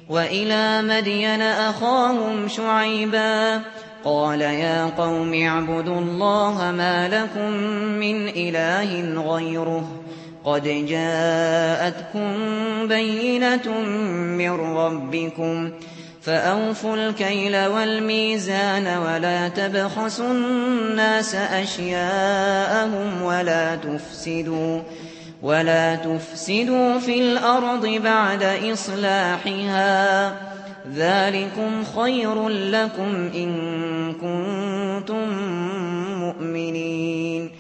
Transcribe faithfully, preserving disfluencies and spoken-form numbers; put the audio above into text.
وإلى مدين أخاهم شعيبا قال يا قوم اعبدوا الله ما لكم من إله غيره قد جاءتكم بينة من ربكم فأوفوا الكيل والميزان ولا تبخسوا الناس أشياءهم ولا تفسدوا ولا تفسدوا في الأرض بعد إصلاحها ذلكم خير لكم إن كنتم مؤمنين